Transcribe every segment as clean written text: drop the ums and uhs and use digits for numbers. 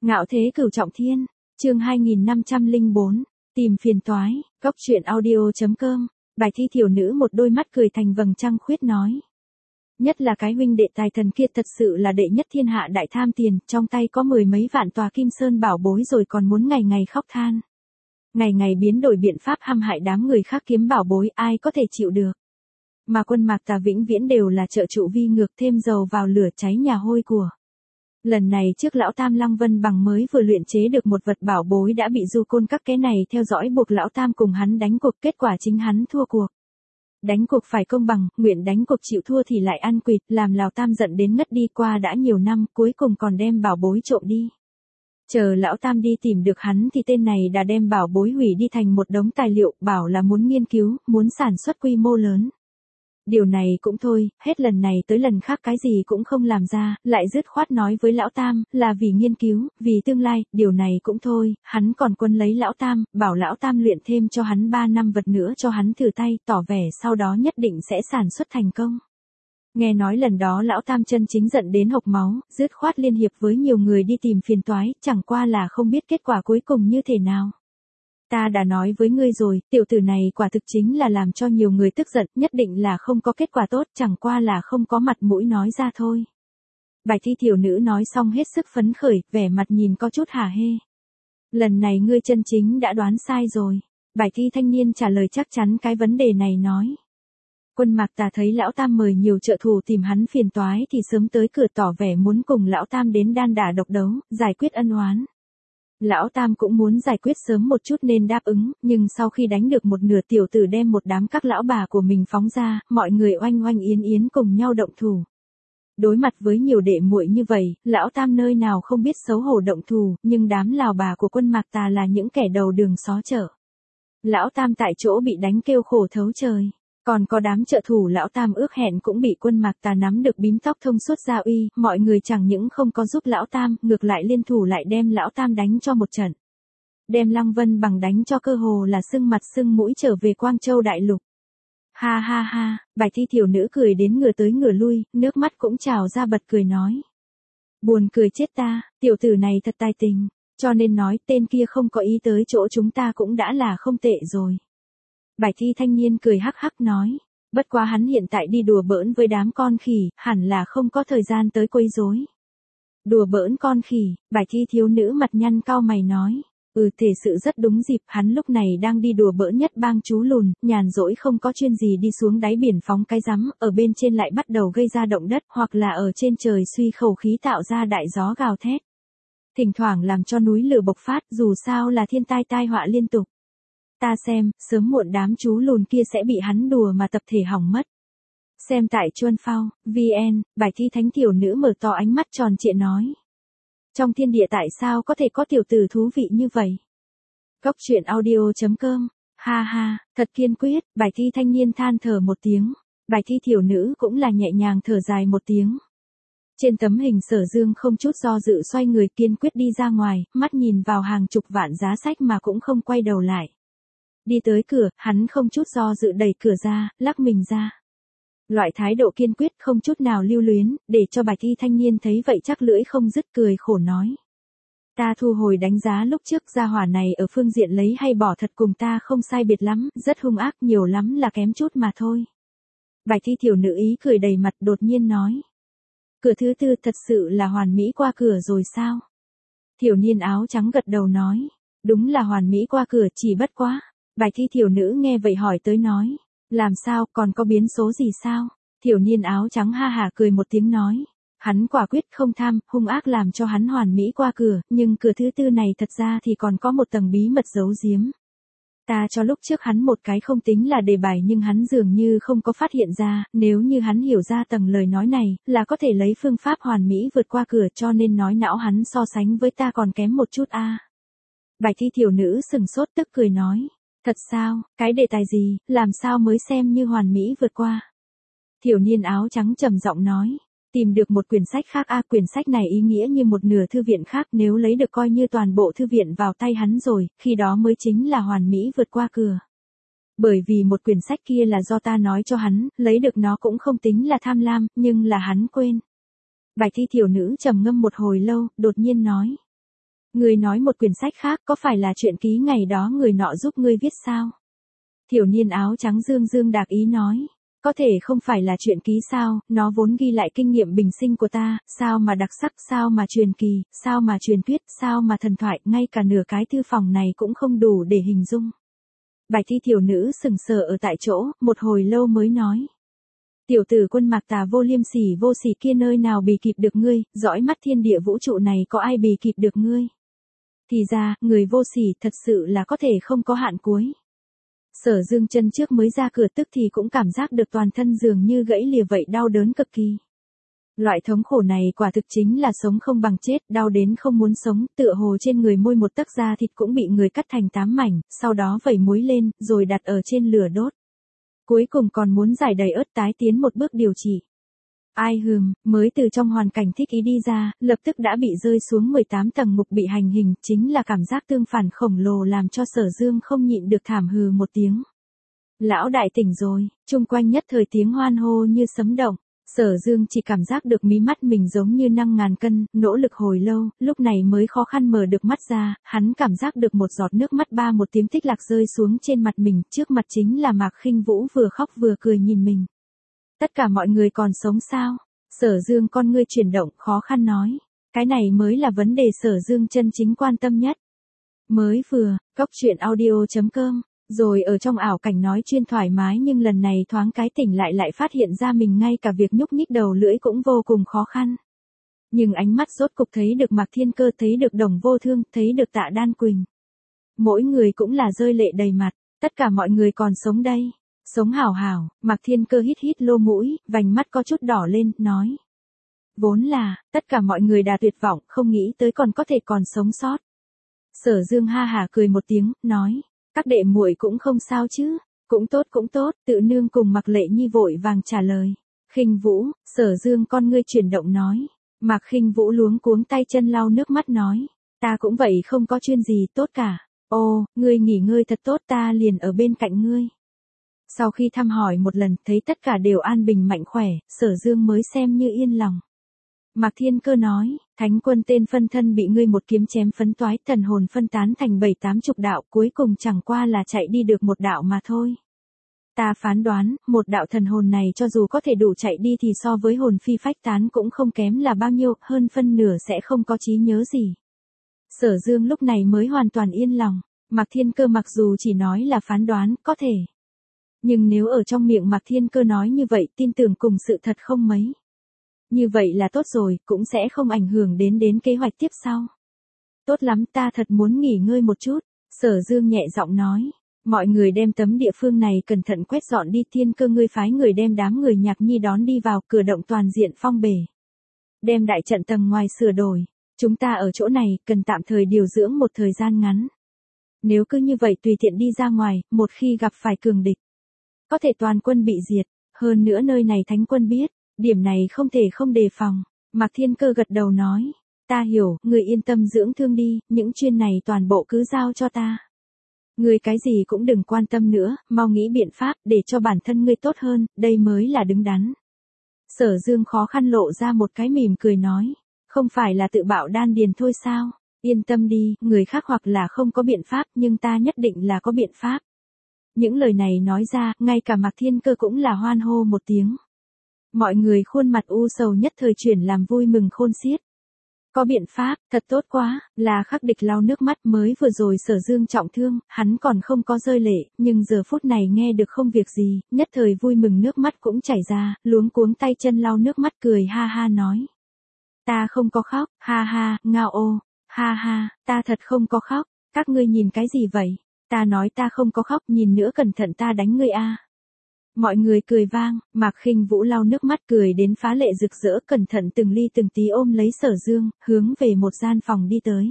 Ngạo thế cửu trọng thiên, chương 2504, tìm phiền toái, góc truyện audio.com, bài thi thiểu nữ một đôi mắt cười thành vầng trăng khuyết nói. Nhất là cái huynh đệ tài thần kia thật sự là đệ nhất thiên hạ đại tham tiền, trong tay có mười mấy vạn tòa kim sơn bảo bối rồi còn muốn ngày ngày khóc than. Ngày ngày biến đổi biện pháp hăm hại đám người khác kiếm bảo bối, ai có thể chịu được. Mà Quân Mạc Tà vĩnh viễn đều là trợ trụ vi ngược, thêm dầu vào lửa cháy nhà hôi của. Lần này trước lão Tam Lăng Vân Bằng mới vừa luyện chế được một vật bảo bối đã bị du côn các cái này theo dõi buộc lão Tam cùng hắn đánh cuộc, kết quả chính hắn thua cuộc. Đánh cuộc phải công bằng, nguyện đánh cuộc chịu thua thì lại ăn quỵt, làm lão Tam giận đến ngất đi, qua đã nhiều năm, cuối cùng còn đem bảo bối trộm đi. Chờ lão Tam đi tìm được hắn thì tên này đã đem bảo bối hủy đi thành một đống tài liệu, bảo là muốn nghiên cứu, muốn sản xuất quy mô lớn. Điều này cũng thôi, hết lần này tới lần khác cái gì cũng không làm ra, lại dứt khoát nói với lão Tam, là vì nghiên cứu, vì tương lai, điều này cũng thôi, hắn còn quân lấy lão Tam, bảo lão Tam luyện thêm cho hắn 3 năm vật nữa cho hắn thử tay, tỏ vẻ sau đó nhất định sẽ sản xuất thành công. Nghe nói lần đó lão Tam chân chính giận đến hộc máu, dứt khoát liên hiệp với nhiều người đi tìm phiền toái, chẳng qua là không biết kết quả cuối cùng như thế nào. Ta đã nói với ngươi rồi, tiểu tử này quả thực chính là làm cho nhiều người tức giận, nhất định là không có kết quả tốt, chẳng qua là không có mặt mũi nói ra thôi. Bài thi thiểu nữ nói xong hết sức phấn khởi, vẻ mặt nhìn có chút hả hê. Lần này ngươi chân chính đã đoán sai rồi. Bài thi thanh niên trả lời chắc chắn cái vấn đề này nói. Quân Mạc Tà thấy lão Tam mời nhiều trợ thủ tìm hắn phiền toái thì sớm tới cửa tỏ vẻ muốn cùng lão Tam đến đan đả độc đấu, giải quyết ân oán. Lão Tam cũng muốn giải quyết sớm một chút nên đáp ứng, nhưng sau khi đánh được một nửa tiểu tử đem một đám các lão bà của mình phóng ra, mọi người oanh oanh yến yến cùng nhau động thủ. Đối mặt với nhiều đệ muội như vậy, lão Tam nơi nào không biết xấu hổ động thủ, nhưng đám lào bà của Quân Mạc Tà là những kẻ đầu đường xó chợ. Lão Tam tại chỗ bị đánh kêu khổ thấu trời. Còn có đám trợ thủ lão Tam ước hẹn cũng bị Quân Mạc Tà nắm được bím tóc thông suốt gia uy, mọi người chẳng những không có giúp lão Tam, ngược lại liên thủ lại đem lão Tam đánh cho một trận. Đem Lăng Vân Bằng đánh cho cơ hồ là sưng mặt sưng mũi trở về Quang Châu đại lục. Ha ha ha, bài thi thiểu nữ cười đến ngửa tới ngửa lui, nước mắt cũng trào ra bật cười nói. Buồn cười chết ta, tiểu tử này thật tài tình, cho nên nói tên kia không có ý tới chỗ chúng ta cũng đã là không tệ rồi. Bài thi thanh niên cười hắc hắc nói, bất quá hắn hiện tại đi đùa bỡn với đám con khỉ, hẳn là không có thời gian tới quấy rối. Đùa bỡn con khỉ, bài thi thiếu nữ mặt nhăn cau mày nói, thể sự rất đúng dịp, hắn lúc này đang đi đùa bỡn nhất bang chú lùn, nhàn rỗi không có chuyên gì đi xuống đáy biển phóng cái rắm, ở bên trên lại bắt đầu gây ra động đất, hoặc là ở trên trời suy khẩu khí tạo ra đại gió gào thét. Thỉnh thoảng làm cho núi lửa bộc phát, dù sao là thiên tai tai họa liên tục. Ta xem, sớm muộn đám chú lùn kia sẽ bị hắn đùa mà tập thể hỏng mất. Xem tại Chuân Phao, VN, bài thi thánh tiểu nữ mở to ánh mắt tròn trịa nói. Trong thiên địa tại sao có thể có tiểu tử thú vị như vậy? Góc truyện audio.com, ha ha, thật kiên quyết, bài thi thanh niên than thở một tiếng. Bài thi tiểu nữ cũng là nhẹ nhàng thở dài một tiếng. Trên tấm hình Sở Dương không chút do dự xoay người kiên quyết đi ra ngoài, mắt nhìn vào hàng chục vạn giá sách mà cũng không quay đầu lại. Đi tới cửa, hắn không chút do dự đẩy cửa ra, lắc mình ra. Loại thái độ kiên quyết không chút nào lưu luyến, để cho bài thi thanh niên thấy vậy chắc lưỡi không dứt cười khổ nói. Ta thu hồi đánh giá lúc trước gia hỏa này ở phương diện lấy hay bỏ thật cùng ta không sai biệt lắm, rất hung ác, nhiều lắm là kém chút mà thôi. Bài thi tiểu nữ ý cười đầy mặt đột nhiên nói. Cửa thứ tư thật sự là hoàn mỹ qua cửa rồi sao? Thiểu niên áo trắng gật đầu nói. Đúng là hoàn mỹ qua cửa, chỉ bất quá. Bài thi thiểu nữ nghe vậy hỏi tới nói. Làm sao, còn có biến số gì sao? Thiểu niên áo trắng ha hả cười một tiếng nói. Hắn quả quyết không tham, hung ác làm cho hắn hoàn mỹ qua cửa, nhưng cửa thứ tư này thật ra thì còn có một tầng bí mật giấu giếm. Ta cho lúc trước hắn một cái không tính là đề bài nhưng hắn dường như không có phát hiện ra, nếu như hắn hiểu ra tầng lời nói này, là có thể lấy phương pháp hoàn mỹ vượt qua cửa, cho nên nói não hắn so sánh với ta còn kém một chút a. Bài thi thiểu nữ sừng sốt tức cười nói. Thật sao, cái đề tài gì, làm sao mới xem như hoàn mỹ vượt qua? Thiểu niên áo trắng trầm giọng nói. Tìm được một quyển sách khác quyển sách này ý nghĩa như một nửa thư viện khác, nếu lấy được coi như toàn bộ thư viện vào tay hắn rồi, khi đó mới chính là hoàn mỹ vượt qua cửa. Bởi vì một quyển sách kia là do ta nói cho hắn, lấy được nó cũng không tính là tham lam, nhưng là hắn quên. Bài thi thiểu nữ trầm ngâm một hồi lâu, đột nhiên nói. Ngươi nói một quyển sách khác có phải là truyện ký ngày đó người nọ giúp ngươi viết sao? Thiểu niên áo trắng dương dương đạc ý nói. Có thể không phải là truyện ký sao, nó vốn ghi lại kinh nghiệm bình sinh của ta, sao mà đặc sắc, sao mà truyền kỳ, sao mà truyền thuyết, sao mà thần thoại, ngay cả nửa cái thư phòng này cũng không đủ để hình dung. Bạch thi thiểu nữ sừng sờ ở tại chỗ, một hồi lâu mới nói. Tiểu tử Quân Mạc Tà vô liêm sỉ vô sỉ kia nơi nào bì kịp được ngươi, dõi mắt thiên địa vũ trụ này có ai bì kịp được ngươi. Thì ra, người vô sỉ thật sự là có thể không có hạn cuối. Sở Dương chân trước mới ra cửa tức thì cũng cảm giác được toàn thân dường như gãy lìa vậy, đau đớn cực kỳ. Loại thống khổ này quả thực chính là sống không bằng chết, đau đến không muốn sống, tựa hồ trên người môi một tấc da thịt cũng bị người cắt thành 8 mảnh, sau đó vẩy muối lên, rồi đặt ở trên lửa đốt. Cuối cùng còn muốn giải đầy ớt tái tiến một bước điều trị. Ai mới từ trong hoàn cảnh thích ý đi ra, lập tức đã bị rơi xuống 18 tầng ngục bị hành hình, chính là cảm giác tương phản khổng lồ làm cho Sở Dương không nhịn được thảm hừ một tiếng. Lão đại tỉnh rồi, chung quanh nhất thời tiếng hoan hô như sấm động. Sở Dương chỉ cảm giác được mí mắt mình giống như 5.000 cân, nỗ lực hồi lâu, lúc này mới khó khăn mở được mắt ra, hắn cảm giác được một giọt nước mắt ba một tiếng tích lạc rơi xuống trên mặt mình, trước mặt chính là Mạc Khinh Vũ vừa khóc vừa cười nhìn mình. Tất cả mọi người còn sống sao? Sở Dương con ngươi chuyển động, khó khăn nói. Cái này mới là vấn đề Sở Dương chân chính quan tâm nhất. Mới vừa, coctruyện.audio.com, rồi ở trong ảo cảnh nói chuyên thoải mái nhưng lần này thoáng cái tỉnh lại phát hiện ra mình ngay cả việc nhúc nhích đầu lưỡi cũng vô cùng khó khăn. Nhưng ánh mắt rốt cục thấy được Mạc Thiên Cơ, thấy được Đồng Vô Thương, thấy được Tạ Đan Quỳnh. Mỗi người cũng là rơi lệ đầy mặt, tất cả mọi người còn sống đây. Sống hảo hảo, Mạc Thiên Cơ hít lô mũi, vành mắt có chút đỏ lên, nói. Vốn là, tất cả mọi người đã tuyệt vọng, không nghĩ tới còn có thể còn sống sót. Sở Dương ha hả cười một tiếng, nói. Các đệ muội cũng không sao chứ, cũng tốt, Tự Nương cùng Mạc Lệ Nhi vội vàng trả lời. Khinh Vũ, Sở Dương con ngươi chuyển động nói. Mạc Khinh Vũ luống cuống tay chân lau nước mắt nói. Ta cũng vậy không có chuyện gì tốt cả. Ô, ngươi nghỉ ngơi thật tốt, ta liền ở bên cạnh ngươi. Sau khi thăm hỏi một lần, thấy tất cả đều an bình mạnh khỏe, Sở Dương mới xem như yên lòng. Mạc Thiên Cơ nói, Thánh Quân tên phân thân bị ngươi một kiếm chém phấn toái, thần hồn phân tán thành 7-8 chục đạo, cuối cùng chẳng qua là chạy đi được một đạo mà thôi. Ta phán đoán, một đạo thần hồn này cho dù có thể đủ chạy đi thì so với hồn phi phách tán cũng không kém là bao nhiêu, hơn phân nửa sẽ không có trí nhớ gì. Sở Dương lúc này mới hoàn toàn yên lòng, Mạc Thiên Cơ mặc dù chỉ nói là phán đoán, có thể. Nhưng nếu ở trong miệng Mạc Thiên Cơ nói như vậy, tin tưởng cùng sự thật không mấy. Như vậy là tốt rồi, cũng sẽ không ảnh hưởng đến kế hoạch tiếp sau. Tốt lắm, ta thật muốn nghỉ ngơi một chút, Sở Dương nhẹ giọng nói. Mọi người đem tấm địa phương này cẩn thận quét dọn đi, Thiên Cơ ngươi phái người đem đám người Nhạc Nhi đón đi vào, cửa động toàn diện phong bể. Đem đại trận tầng ngoài sửa đổi, chúng ta ở chỗ này, cần tạm thời điều dưỡng một thời gian ngắn. Nếu cứ như vậy tùy tiện đi ra ngoài, một khi gặp phải cường địch, có thể toàn quân bị diệt, hơn nữa nơi này Thánh Quân biết, điểm này không thể không đề phòng. Mạc Thiên Cơ gật đầu nói, ta hiểu, người yên tâm dưỡng thương đi, những chuyện này toàn bộ cứ giao cho ta. Người cái gì cũng đừng quan tâm nữa, mau nghĩ biện pháp để cho bản thân ngươi tốt hơn, đây mới là đứng đắn. Sở Dương khó khăn lộ ra một cái mỉm cười nói, không phải là tự bạo đan điền thôi sao, yên tâm đi, người khác hoặc là không có biện pháp nhưng ta nhất định là có biện pháp. Những lời này nói ra, ngay cả Mạc Thiên Cơ cũng là hoan hô một tiếng. Mọi người khuôn mặt u sầu nhất thời chuyển làm vui mừng khôn xiết. Có biện pháp, thật tốt quá, là Khắc Địch lau nước mắt, mới vừa rồi Sở Dương trọng thương, hắn còn không có rơi lệ, nhưng giờ phút này nghe được không việc gì, nhất thời vui mừng nước mắt cũng chảy ra, luống cuống tay chân lau nước mắt cười ha ha nói. Ta không có khóc, ha ha, ngao ô, ha ha, ta thật không có khóc, các ngươi nhìn cái gì vậy? Ta nói ta không có khóc, nhìn nữa cẩn thận ta đánh ngươi a. Mọi người cười vang, Mạc Khinh Vũ lau nước mắt cười đến phá lệ rực rỡ, cẩn thận từng ly từng tí ôm lấy Sở Dương, hướng về một gian phòng đi tới.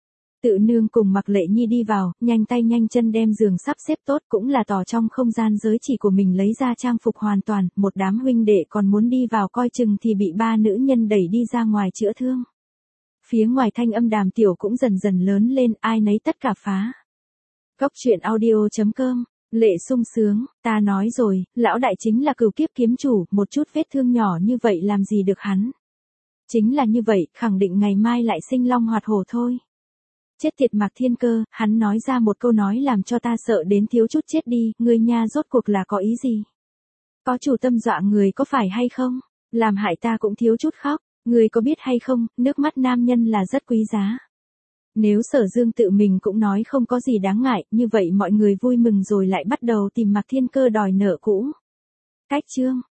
Tự Nương cùng Mạc Lệ Nhi đi vào, nhanh tay nhanh chân đem giường sắp xếp tốt, cũng là tỏ trong không gian giới chỉ của mình lấy ra trang phục hoàn toàn, một đám huynh đệ còn muốn đi vào coi chừng thì bị ba nữ nhân đẩy đi ra ngoài chữa thương. Phía ngoài thanh âm đàm tiểu cũng dần dần lớn lên, ai nấy tất cả phá. Coctruyện.audio.com, Lệ sung sướng, ta nói rồi, lão đại chính là cửu kiếp kiếm chủ, một chút vết thương nhỏ như vậy làm gì được hắn. Chính là như vậy, khẳng định ngày mai lại sinh long hoạt hổ thôi. Chết tiệt Mạc Thiên Cơ, hắn nói ra một câu nói làm cho ta sợ đến thiếu chút chết đi, ngươi nha rốt cuộc là có ý gì? Có chủ tâm dọa người có phải hay không? Làm hại ta cũng thiếu chút khóc, ngươi có biết hay không, nước mắt nam nhân là rất quý giá. Nếu Sở Dương tự mình cũng nói không có gì đáng ngại, như vậy mọi người vui mừng rồi lại bắt đầu tìm Mạc Thiên Cơ đòi nợ cũ. Cách chương